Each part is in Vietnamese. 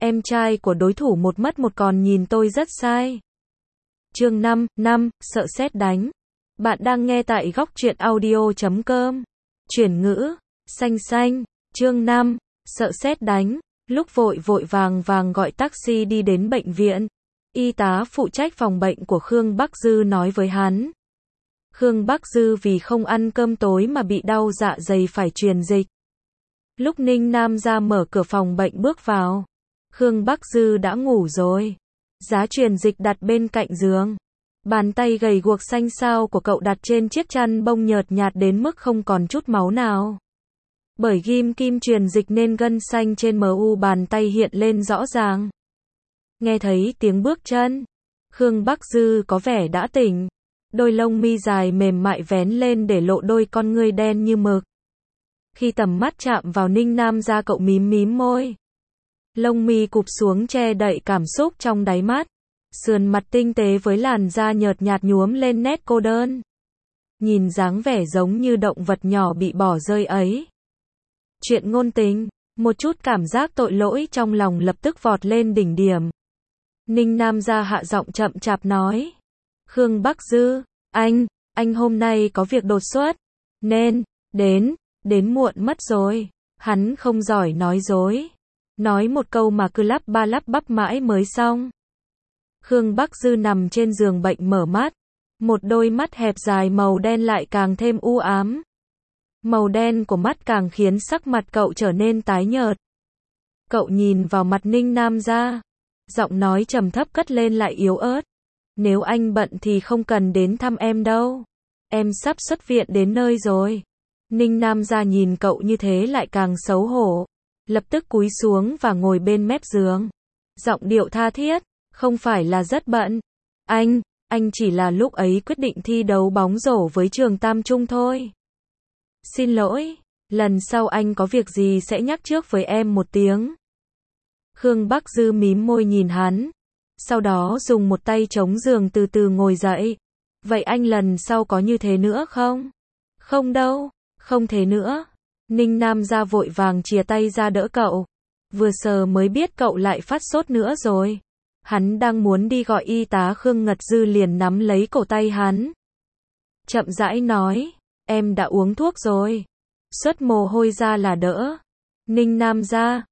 em trai của đối thủ một mất một còn nhìn tôi rất sai. Chương 5, sợ sét đánh. Bạn đang nghe tại góc truyện audio.com. Chuyển ngữ, xanh, chương 5, sợ sét đánh. Lúc vội vàng gọi taxi đi đến bệnh viện, y tá phụ trách phòng bệnh của Khương Bắc Dư nói với hắn. Khương Bắc Dư vì không ăn cơm tối mà bị đau dạ dày phải truyền dịch. Lúc Ninh Nam ra mở cửa phòng bệnh bước vào, Khương Bắc Dư đã ngủ rồi. Giá truyền dịch đặt bên cạnh giường. Bàn tay gầy guộc xanh xao của cậu đặt trên chiếc chăn bông nhợt nhạt đến mức không còn chút máu nào. Bởi ghim kim truyền dịch nên gân xanh trên mu bàn tay hiện lên rõ ràng. Nghe thấy tiếng bước chân, Khương Bắc Dư có vẻ đã tỉnh. Đôi lông mi dài mềm mại vén lên để lộ đôi con ngươi đen như mực. Khi tầm mắt chạm vào Ninh Nam ra cậu mím môi. Lông mi cụp xuống che đậy cảm xúc trong đáy mắt. Sườn mặt tinh tế với làn da nhợt nhạt nhuốm lên nét cô đơn. Nhìn dáng vẻ giống như động vật nhỏ bị bỏ rơi ấy. Chuyện ngôn tình, một chút cảm giác tội lỗi trong lòng lập tức vọt lên đỉnh điểm. Ninh Nam ra hạ giọng chậm chạp nói. Khương Bắc Dư, anh hôm nay có việc đột xuất, nên, đến muộn mất rồi. Hắn không giỏi nói dối. Nói một câu mà cứ lắp ba lắp bắp mãi mới xong. Khương Bắc Dư nằm trên giường bệnh mở mắt. Một đôi mắt hẹp dài màu đen lại càng thêm u ám. Màu đen của mắt càng khiến sắc mặt cậu trở nên tái nhợt. Cậu nhìn vào mặt Ninh Nam ra. Giọng nói trầm thấp cất lên lại yếu ớt. Nếu anh bận thì không cần đến thăm em đâu. Em sắp xuất viện đến nơi rồi. Ninh Nam ra nhìn cậu như thế lại càng xấu hổ. Lập tức cúi xuống và ngồi bên mép giường. Giọng điệu tha thiết. Không phải là rất bận. Anh chỉ là lúc ấy quyết định thi đấu bóng rổ với trường Tam Trung thôi. Xin lỗi, lần sau anh có việc gì sẽ nhắc trước với em một tiếng. Khương Bắc Dư mím môi nhìn hắn. Sau đó dùng một tay chống giường từ từ ngồi dậy. Vậy anh lần sau có như thế nữa không? Không đâu, không thế nữa. Ninh Nam ra vội vàng chìa tay ra đỡ cậu. Vừa sờ mới biết cậu lại phát sốt nữa rồi. Hắn đang muốn đi gọi y tá Khương Ngật Dư liền nắm lấy cổ tay hắn. Chậm rãi nói, em đã uống thuốc rồi. Xuất mồ hôi ra là đỡ. Ninh Nam ra,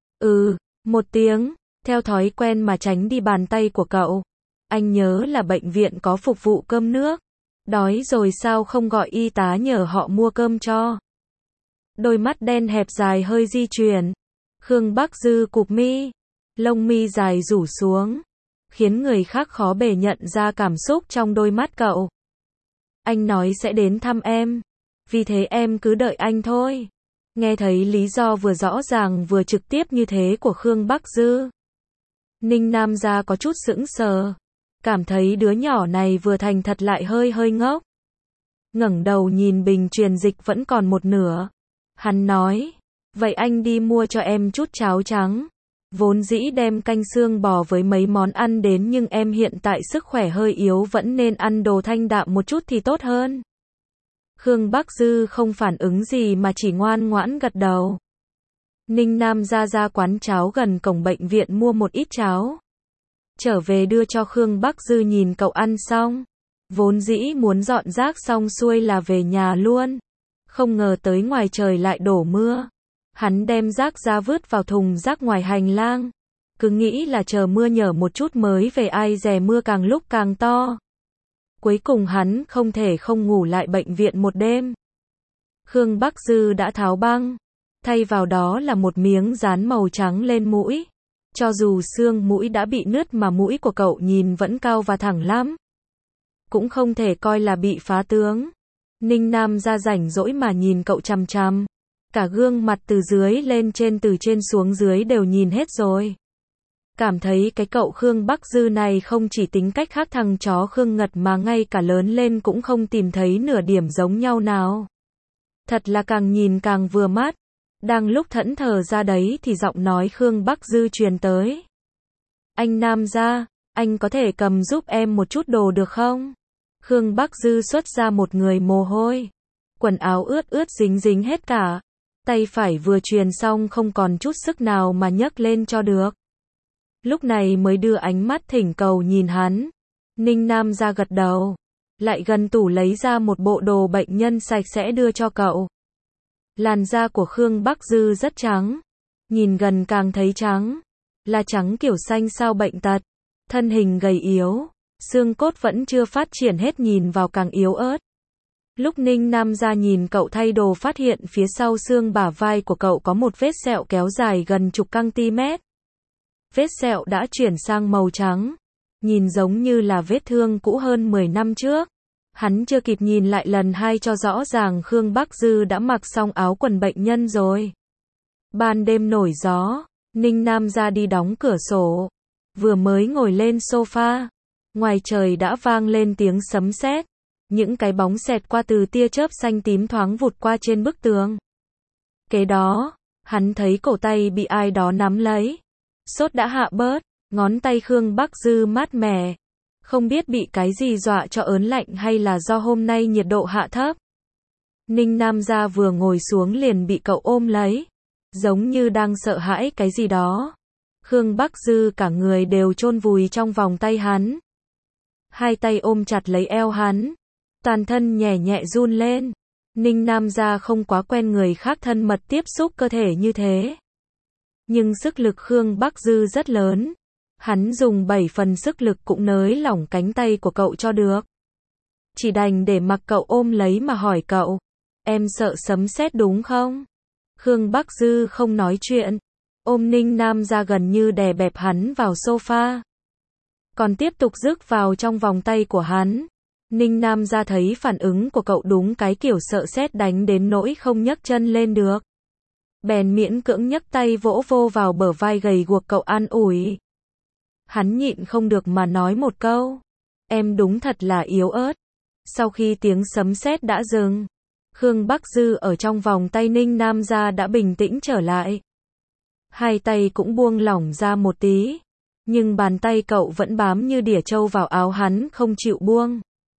một tiếng, theo thói quen mà tránh đi bàn tay của cậu. Anh nhớ là bệnh viện có phục vụ cơm nước. Đói rồi sao không gọi y tá nhờ họ mua cơm cho. Đôi mắt đen hẹp dài hơi di chuyển. Khương Bắc Dư cụp mi. Lông mi dài rủ xuống. Khiến người khác khó bề nhận ra cảm xúc trong đôi mắt cậu. Anh nói sẽ đến thăm em. Vì thế em cứ đợi anh thôi. Nghe thấy lý do vừa rõ ràng vừa trực tiếp như thế của Khương Bắc Dư. Ninh Nam ra có chút sững sờ. Cảm thấy đứa nhỏ này vừa thành thật lại hơi ngốc. Ngẩng đầu nhìn bình truyền dịch vẫn còn một nửa. Hắn nói. Vậy anh đi mua cho em chút cháo trắng. Vốn dĩ đem canh xương bò với mấy món ăn đến nhưng em hiện tại sức khỏe hơi yếu vẫn nên ăn đồ thanh đạm một chút thì tốt hơn. Khương Bắc Dư không phản ứng gì mà chỉ ngoan ngoãn gật đầu. Ninh Nam ra quán cháo gần cổng bệnh viện mua một ít cháo. Trở về đưa cho Khương Bắc Dư nhìn cậu ăn xong. Vốn dĩ muốn dọn rác xong xuôi là về nhà luôn. Không ngờ tới ngoài trời lại đổ mưa. Hắn đem rác ra vứt vào thùng rác ngoài hành lang. Cứ nghĩ là chờ mưa nhở một chút mới về, ai dè mưa càng lúc càng to. Cuối cùng hắn không thể không ngủ lại bệnh viện một đêm. Khương Bắc Dư đã tháo băng. Thay vào đó là một miếng dán màu trắng lên mũi. Cho dù xương mũi đã bị nứt mà mũi của cậu nhìn vẫn cao và thẳng lắm. Cũng không thể coi là bị phá tướng. Ninh Nam ra rảnh rỗi mà nhìn cậu chằm chằm. Cả gương mặt từ dưới lên trên từ trên xuống dưới đều nhìn hết rồi. Cảm thấy cái cậu Khương Bắc Dư này không chỉ tính cách khác thằng chó Khương Ngật mà ngay cả lớn lên cũng không tìm thấy nửa điểm giống nhau nào. Thật là càng nhìn càng vừa mắt. Đang lúc thẫn thờ ra đấy thì giọng nói Khương Bắc Dư truyền tới. Anh Nam ra, anh có thể cầm giúp em một chút đồ được không? Khương Bắc Dư xuất ra một người mồ hôi. Quần áo ướt dính hết cả. Tay phải vừa truyền xong không còn chút sức nào mà nhấc lên cho được. lúc này mới đưa ánh mắt thỉnh cầu nhìn hắn. Ninh Nam ra gật đầu, lại gần tủ lấy ra một bộ đồ bệnh nhân sạch sẽ đưa cho cậu. Làn da của Khương Bắc Dư rất trắng, nhìn gần càng thấy trắng, là trắng kiểu xanh sao bệnh tật, thân hình gầy yếu, xương cốt vẫn chưa phát triển hết nhìn vào càng yếu ớt. Lúc Ninh Nam ra nhìn cậu thay đồ phát hiện phía sau xương bả vai của cậu có một vết sẹo kéo dài gần chục cm. Vết sẹo đã chuyển sang màu trắng, nhìn giống như là vết thương cũ hơn 10 năm trước. Hắn chưa kịp nhìn lại lần hai cho rõ ràng Khương Bắc Dư đã mặc xong áo quần bệnh nhân rồi. Ban đêm nổi gió, Ninh Nam ra đi đóng cửa sổ, vừa mới ngồi lên sofa, ngoài trời đã vang lên tiếng sấm sét, những cái bóng xẹt qua từ tia chớp xanh tím thoáng vụt qua trên bức tường. Kế đó, hắn thấy cổ tay bị ai đó nắm lấy, sốt đã hạ bớt, ngón tay Khương Bắc Dư mát mẻ, không biết bị cái gì dọa cho ớn lạnh hay là do hôm nay nhiệt độ hạ thấp. Ninh Nam gia vừa ngồi xuống liền bị cậu ôm lấy, giống như đang sợ hãi cái gì đó. Khương Bắc Dư cả người đều chôn vùi trong vòng tay hắn. Hai tay ôm chặt lấy eo hắn, toàn thân nhẹ nhẹ run lên. Ninh Nam gia không quá quen người khác thân mật tiếp xúc cơ thể như thế. Nhưng sức lực Khương Bắc Dư rất lớn. Hắn dùng 7 phần sức lực cũng nới lỏng cánh tay của cậu cho được. Chỉ đành để mặc cậu ôm lấy mà hỏi cậu, em sợ sấm sét đúng không? Khương Bắc Dư không nói chuyện, ôm Ninh Nam ra gần như đè bẹp hắn vào sofa. Còn tiếp tục rước vào trong vòng tay của hắn. Ninh Nam ra thấy phản ứng của cậu đúng cái kiểu sợ sét đánh đến nỗi không nhấc chân lên được. Bèn miễn cưỡng nhấc tay vỗ vô vào bờ vai gầy guộc cậu an ủi. Hắn nhịn không được mà nói một câu, em đúng thật là yếu ớt. Sau khi tiếng sấm sét đã dừng, Khương Bắc Dư ở trong vòng tay Ninh Nam ra đã bình tĩnh trở lại. Hai tay cũng buông lỏng ra một tí, nhưng bàn tay cậu vẫn bám như đỉa trâu vào áo hắn không chịu buông.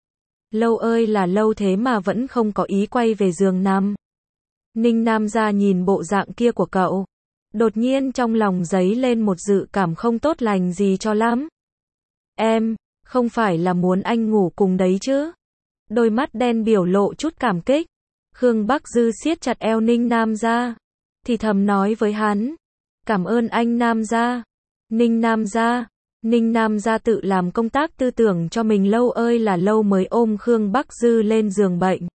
Lâu ơi là lâu thế mà vẫn không có ý quay về giường nằm. Ninh Nam ra nhìn bộ dạng kia của cậu, đột nhiên trong lòng dấy lên một dự cảm không tốt lành gì cho lắm. Em, không phải là muốn anh ngủ cùng đấy chứ? Đôi mắt đen biểu lộ chút cảm kích. Khương Bắc Dư siết chặt eo Ninh Nam ra, thì thầm nói với hắn, cảm ơn anh Nam gia. Ninh Nam gia tự làm công tác tư tưởng cho mình lâu ơi là lâu mới ôm Khương Bắc Dư lên giường bệnh.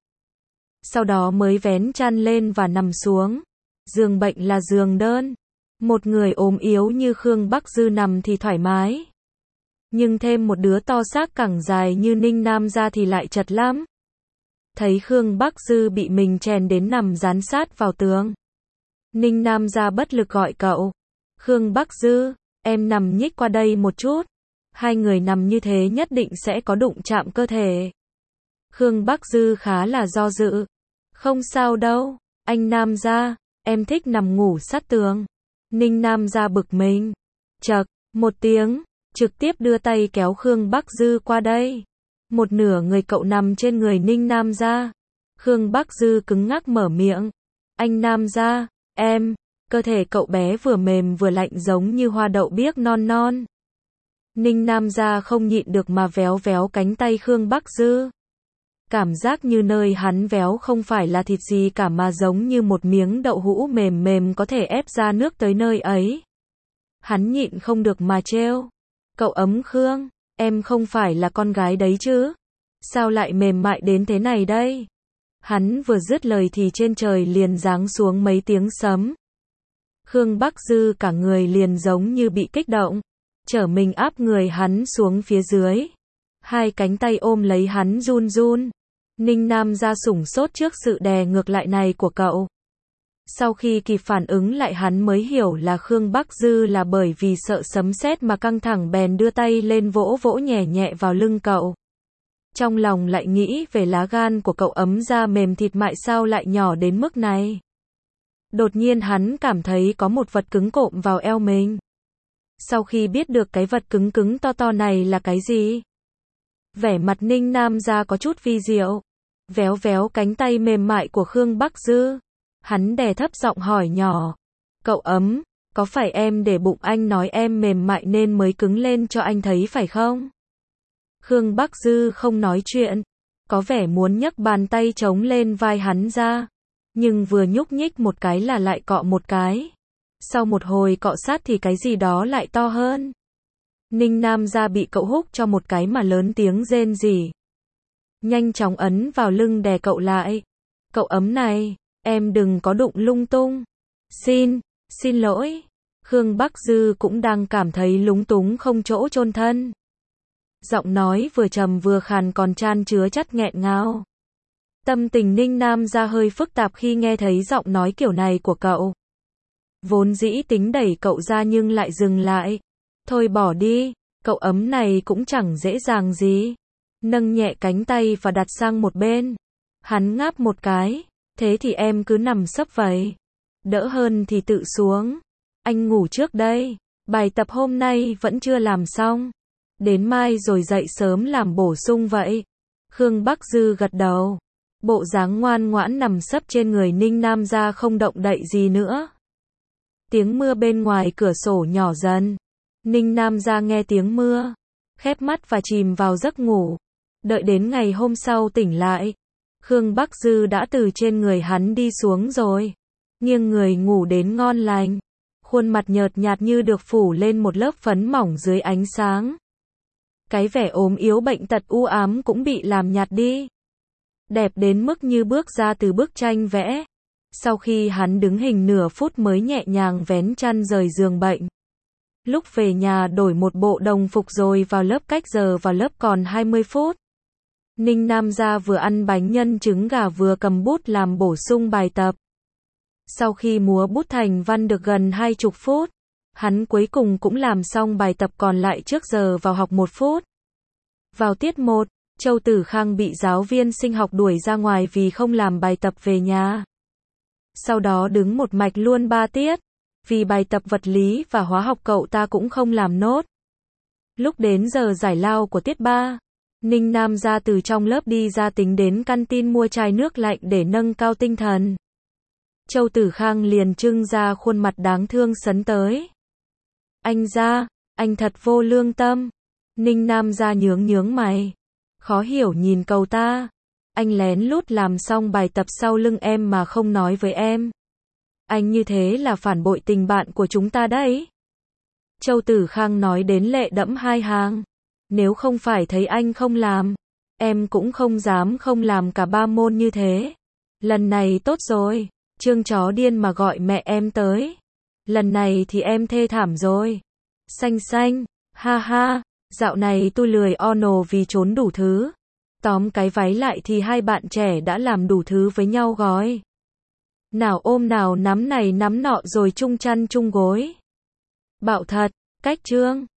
Sau đó mới vén chăn lên và nằm xuống. Giường bệnh là giường đơn. Một người ốm yếu như Khương Bắc Dư nằm thì thoải mái. Nhưng thêm một đứa to xác cẳng dài như Ninh Nam ra thì lại chật lắm. Thấy Khương Bắc Dư bị mình chèn đến nằm dán sát vào tường, Ninh Nam ra bất lực gọi cậu. Khương Bắc Dư, em nằm nhích qua đây một chút. Hai người nằm như thế nhất định sẽ có đụng chạm cơ thể. Khương Bắc Dư khá là do dự. Không sao đâu, anh Nam gia, em thích nằm ngủ sát tường. Ninh Nam gia bực mình. Chậc, một tiếng, trực tiếp đưa tay kéo Khương Bắc Dư qua đây. Một nửa người cậu nằm trên người Ninh Nam gia. Khương Bắc Dư cứng ngắc mở miệng. Anh Nam gia, em, cơ thể cậu bé vừa mềm vừa lạnh giống như hoa đậu biếc non non. Ninh Nam gia không nhịn được mà véo véo cánh tay Khương Bắc Dư. Cảm giác như nơi hắn véo không phải là thịt gì cả mà giống như một miếng đậu hũ mềm mềm có thể ép ra nước tới nơi ấy. Hắn nhịn không được mà trêu. Cậu ấm Khương, em không phải là con gái đấy chứ? Sao lại mềm mại đến thế này đây? Hắn vừa dứt lời thì trên trời liền giáng xuống mấy tiếng sấm. Khương Bắc Dư cả người liền giống như bị kích động, trở mình áp người hắn xuống phía dưới. Hai cánh tay ôm lấy hắn run run. Ninh Nam ra sủng sốt trước sự đè ngược lại này của cậu. Sau khi kịp phản ứng lại hắn mới hiểu là Khương Bắc Dư là bởi vì sợ sấm sét mà căng thẳng bèn đưa tay lên vỗ vỗ nhẹ nhẹ vào lưng cậu. Trong lòng lại nghĩ về lá gan của cậu ấm da mềm thịt mại sao lại nhỏ đến mức này. Đột nhiên hắn cảm thấy có một vật cứng cộm vào eo mình. Sau khi biết được cái vật cứng cứng to to này là cái gì, vẻ mặt Ninh Nam ra có chút vi diệu. Véo véo cánh tay mềm mại của Khương Bắc Dư, hắn đè thấp giọng hỏi nhỏ. Cậu ấm, Có phải em để bụng anh nói em mềm mại nên mới cứng lên cho anh thấy phải không? Khương Bắc Dư không nói chuyện, có vẻ muốn nhấc bàn tay trống lên vai hắn ra, nhưng vừa nhúc nhích một cái là lại cọ một cái. Sau một hồi cọ sát thì cái gì đó lại to hơn. Ninh Nam Gia bị cậu húc cho một cái mà lớn tiếng rên rỉ. Nhanh chóng ấn vào lưng đè cậu lại. Cậu ấm này, em đừng có đụng lung tung. Xin lỗi. Khương Bắc Dư cũng đang cảm thấy lúng túng không chỗ chôn thân. Giọng nói vừa trầm vừa khàn còn chan chứa chất nghẹn ngào. Tâm tình Ninh Nam Gia hơi phức tạp khi nghe thấy giọng nói kiểu này của cậu. Vốn dĩ tính đẩy cậu ra nhưng lại dừng lại. Thôi bỏ đi, cậu ấm này cũng chẳng dễ dàng gì. Nâng nhẹ cánh tay và đặt sang một bên. Hắn ngáp một cái, thế thì em cứ nằm sấp vậy. Đỡ hơn thì tự xuống. Anh ngủ trước đây, bài tập hôm nay vẫn chưa làm xong. Đến mai rồi dậy sớm làm bổ sung vậy. Khương Bắc Dư gật đầu. Bộ dáng ngoan ngoãn nằm sấp trên người Ninh Nam Gia không động đậy gì nữa. Tiếng mưa bên ngoài cửa sổ nhỏ dần. Ninh Nam Gia nghe tiếng mưa, khép mắt và chìm vào giấc ngủ. Đợi đến ngày hôm sau tỉnh lại, Khương Bắc Dư đã từ trên người hắn đi xuống rồi. Nghiêng người ngủ đến ngon lành. Khuôn mặt nhợt nhạt như được phủ lên một lớp phấn mỏng dưới ánh sáng. Cái vẻ ốm yếu bệnh tật u ám cũng bị làm nhạt đi. Đẹp đến mức như bước ra từ bức tranh vẽ. Sau khi hắn đứng hình nửa phút mới nhẹ nhàng vén chăn rời giường bệnh. Lúc về nhà đổi một bộ đồng phục rồi vào lớp, cách giờ vào lớp còn 20 phút. Ninh Nam Gia vừa ăn bánh nhân trứng gà vừa cầm bút làm bổ sung bài tập. Sau khi múa bút thành văn được gần 20 phút, hắn cuối cùng cũng làm xong bài tập còn lại trước giờ vào học 1 phút. Vào tiết 1, Châu Tử Khang bị giáo viên sinh học đuổi ra ngoài vì không làm bài tập về nhà. Sau đó đứng một mạch luôn 3 tiết, vì bài tập vật lý và hóa học cậu ta cũng không làm nốt. Lúc đến giờ giải lao của tiết 3, Ninh Nam Gia từ trong lớp đi ra tính đến canteen mua chai nước lạnh để nâng cao tinh thần. Châu Tử Khang liền trưng ra khuôn mặt đáng thương sấn tới. Anh Gia, anh thật vô lương tâm. Ninh Nam Gia nhướng mày, khó hiểu nhìn cậu ta. Anh lén lút làm xong bài tập sau lưng em mà không nói với em. Anh như thế là phản bội tình bạn của chúng ta đấy. Châu Tử Khang nói đến lệ đẫm hai hàng. Nếu không phải thấy anh không làm, em cũng không dám không làm cả 3 môn như thế. Lần này tốt rồi, Trương chó điên mà gọi mẹ em tới. Lần này thì em thê thảm rồi. Xanh, ha ha, dạo này tôi lười ono vì trốn đủ thứ. Tóm cái váy lại thì hai bạn trẻ đã làm đủ thứ với nhau gói. Nào ôm nào nắm này nắm nọ rồi chung chăn chung gối. Bạo thật, cách Trương.